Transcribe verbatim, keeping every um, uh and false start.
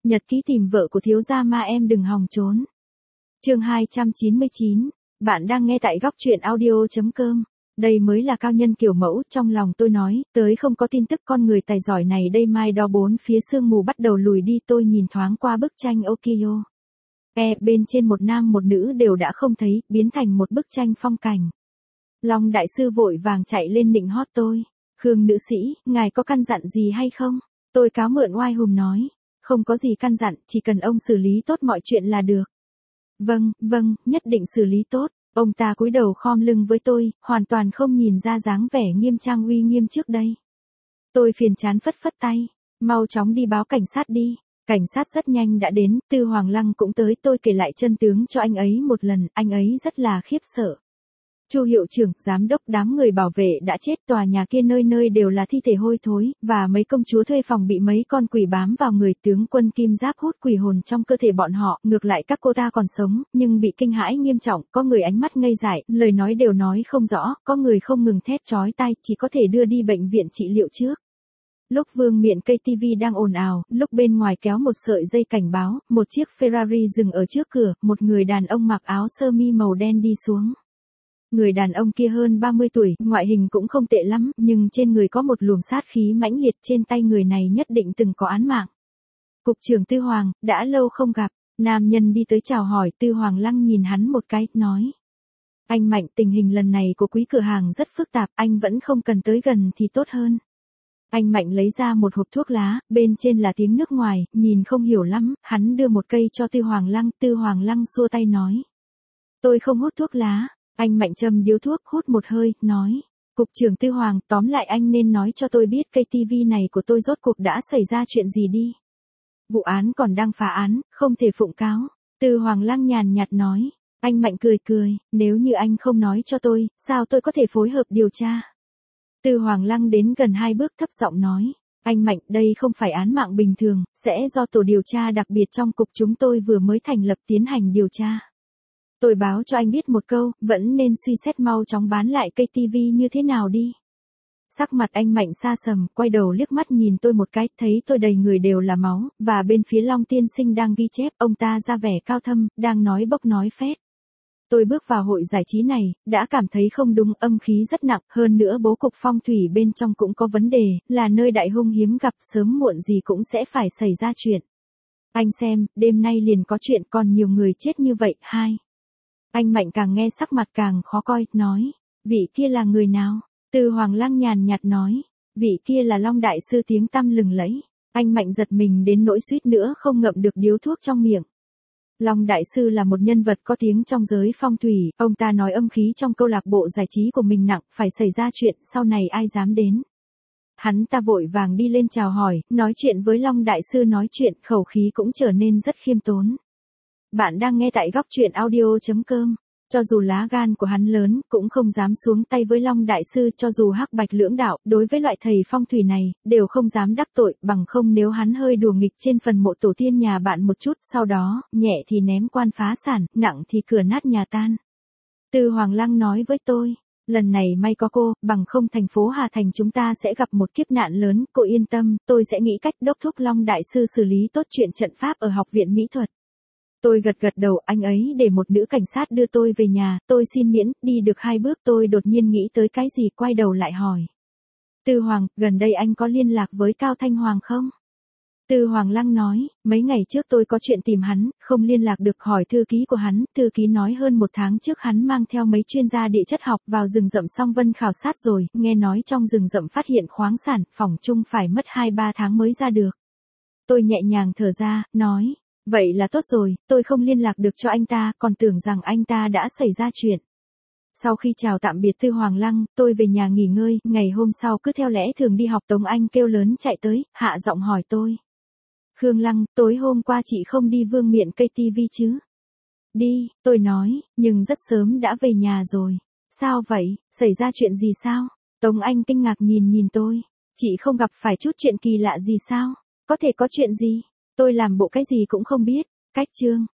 Nhật ký tìm vợ của thiếu gia ma em đừng hòng trốn. Chương hai trăm chín mươi chín. Bạn đang nghe tại góc truyện audio chấm com. Đây mới là cao nhân kiểu mẫu, trong lòng tôi nói, tới không có tin tức con người tài giỏi này đây mai đó bốn phía sương mù bắt đầu lùi đi, tôi nhìn thoáng qua bức tranh Okio. E, bên trên một nam một nữ đều đã không thấy, biến thành một bức tranh phong cảnh. Long đại sư vội vàng chạy lên nịnh hót tôi. Khương nữ sĩ, ngài có căn dặn gì hay không? Tôi cáo mượn oai hùng nói. Không có gì căn dặn, chỉ cần ông xử lý tốt mọi chuyện là được. Vâng, vâng, nhất định xử lý tốt. Ông ta cúi đầu khom lưng với tôi, hoàn toàn không nhìn ra dáng vẻ nghiêm trang uy nghiêm trước đây. Tôi phiền chán phất phất tay. Mau chóng đi báo cảnh sát đi. Cảnh sát rất nhanh đã đến, Tư Hoàng Lăng cũng tới, tôi kể lại chân tướng cho anh ấy một lần, anh ấy rất là khiếp sợ. Chu hiệu trưởng, giám đốc, đám người bảo vệ đã chết, tòa nhà kia nơi nơi đều là thi thể hôi thối, và mấy công chúa thuê phòng bị mấy con quỷ bám vào người, tướng quân kim giáp hút quỷ hồn trong cơ thể bọn họ, ngược lại các cô ta còn sống, nhưng bị kinh hãi nghiêm trọng, có người ánh mắt ngây dại, lời nói đều nói không rõ, có người không ngừng thét chói tai, chỉ có thể đưa đi bệnh viện trị liệu trước. Lúc vương miện cây tivi đang ồn ào, lúc bên ngoài kéo một sợi dây cảnh báo, một chiếc Ferrari dừng ở trước cửa, một người đàn ông mặc áo sơ mi màu đen đi xuống. Người đàn ông kia hơn ba mươi tuổi, ngoại hình cũng không tệ lắm, nhưng trên người có một luồng sát khí mãnh liệt, trên tay người này nhất định từng có án mạng. Cục trưởng Tư Hoàng, đã lâu không gặp, nam nhân đi tới chào hỏi, Tư Hoàng Lăng nhìn hắn một cái, nói. Anh Mạnh, tình hình lần này của quý cửa hàng rất phức tạp, anh vẫn không cần tới gần thì tốt hơn. Anh Mạnh lấy ra một hộp thuốc lá, bên trên là tiếng nước ngoài, nhìn không hiểu lắm, hắn đưa một cây cho Tư Hoàng Lăng, Tư Hoàng Lăng xua tay nói. Tôi không hút thuốc lá. Anh Mạnh châm điếu thuốc, hút một hơi, nói. Cục trưởng Tư Hoàng, tóm lại anh nên nói cho tôi biết cây tivi này của tôi rốt cuộc đã xảy ra chuyện gì đi. Vụ án còn đang phá án, không thể phụng cáo. Tư Hoàng Lăng nhàn nhạt nói. Anh Mạnh cười cười, nếu như anh không nói cho tôi, sao tôi có thể phối hợp điều tra. Tư Hoàng Lăng đến gần hai bước thấp giọng nói. Anh Mạnh, đây không phải án mạng bình thường, sẽ do tổ điều tra đặc biệt trong cục chúng tôi vừa mới thành lập tiến hành điều tra. Tôi báo cho anh biết một câu, vẫn nên suy xét mau chóng bán lại cây tivi như thế nào đi. Sắc mặt anh Mạnh xa sầm, quay đầu liếc mắt nhìn tôi một cái, thấy tôi đầy người đều là máu, và bên phía Long tiên sinh đang ghi chép, ông ta ra vẻ cao thâm, đang nói bốc nói phét. Tôi bước vào hội giải trí này, đã cảm thấy không đúng, âm khí rất nặng, hơn nữa bố cục phong thủy bên trong cũng có vấn đề, là nơi đại hung hiếm gặp, sớm muộn gì cũng sẽ phải xảy ra chuyện. Anh xem, đêm nay liền có chuyện, còn nhiều người chết như vậy, hai. Anh Mạnh càng nghe sắc mặt càng khó coi, nói, vị kia là người nào? Tư Hoàng Lăng nhàn nhạt nói, vị kia là Long đại sư tiếng tăm lừng lẫy. Anh Mạnh giật mình đến nỗi suýt nữa không ngậm được điếu thuốc trong miệng. Long đại sư là một nhân vật có tiếng trong giới phong thủy, ông ta nói âm khí trong câu lạc bộ giải trí của mình nặng, phải xảy ra chuyện, sau này ai dám đến. Hắn ta vội vàng đi lên chào hỏi, nói chuyện với Long đại sư, nói chuyện, khẩu khí cũng trở nên rất khiêm tốn. Bạn đang nghe tại góc truyện audio chấm com. Cho dù lá gan của hắn lớn, cũng không dám xuống tay với Long đại sư, cho dù hắc bạch lưỡng đạo, đối với loại thầy phong thủy này, đều không dám đắc tội, bằng không nếu hắn hơi đùa nghịch trên phần mộ tổ tiên nhà bạn một chút, sau đó, nhẹ thì ném quan phá sản, nặng thì cửa nát nhà tan. Tư Hoàng Lăng nói với tôi, lần này may có cô, bằng không thành phố Hà Thành chúng ta sẽ gặp một kiếp nạn lớn, cô yên tâm, tôi sẽ nghĩ cách đốc thúc Long đại sư xử lý tốt chuyện trận pháp ở học viện mỹ thuật. Tôi gật gật đầu, anh ấy để một nữ cảnh sát đưa tôi về nhà, tôi xin miễn, đi được hai bước tôi đột nhiên nghĩ tới cái gì, quay đầu lại hỏi. Tư Hoàng, gần đây anh có liên lạc với Cao Thanh Hoàng không? Tư Hoàng Lăng nói, mấy ngày trước tôi có chuyện tìm hắn, không liên lạc được, hỏi thư ký của hắn, thư ký nói hơn một tháng trước hắn mang theo mấy chuyên gia địa chất học vào rừng rậm Song Vân khảo sát rồi, nghe nói trong rừng rậm phát hiện khoáng sản, phỏng chung phải mất hai ba tháng mới ra được. Tôi nhẹ nhàng thở ra, nói. Vậy là tốt rồi, tôi không liên lạc được cho anh ta, còn tưởng rằng anh ta đã xảy ra chuyện. Sau khi chào tạm biệt Tư Hoàng Lăng, tôi về nhà nghỉ ngơi, ngày hôm sau cứ theo lẽ thường đi học, Tống Anh kêu lớn chạy tới, hạ giọng hỏi tôi. Khương Lăng, tối hôm qua chị không đi vương miện cây tivi chứ? Đi, tôi nói, nhưng rất sớm đã về nhà rồi. Sao vậy, xảy ra chuyện gì sao? Tống Anh kinh ngạc nhìn nhìn tôi. Chị không gặp phải chút chuyện kỳ lạ gì sao? Có thể có chuyện gì? Tôi làm bộ cái gì cũng không biết. Cách chương.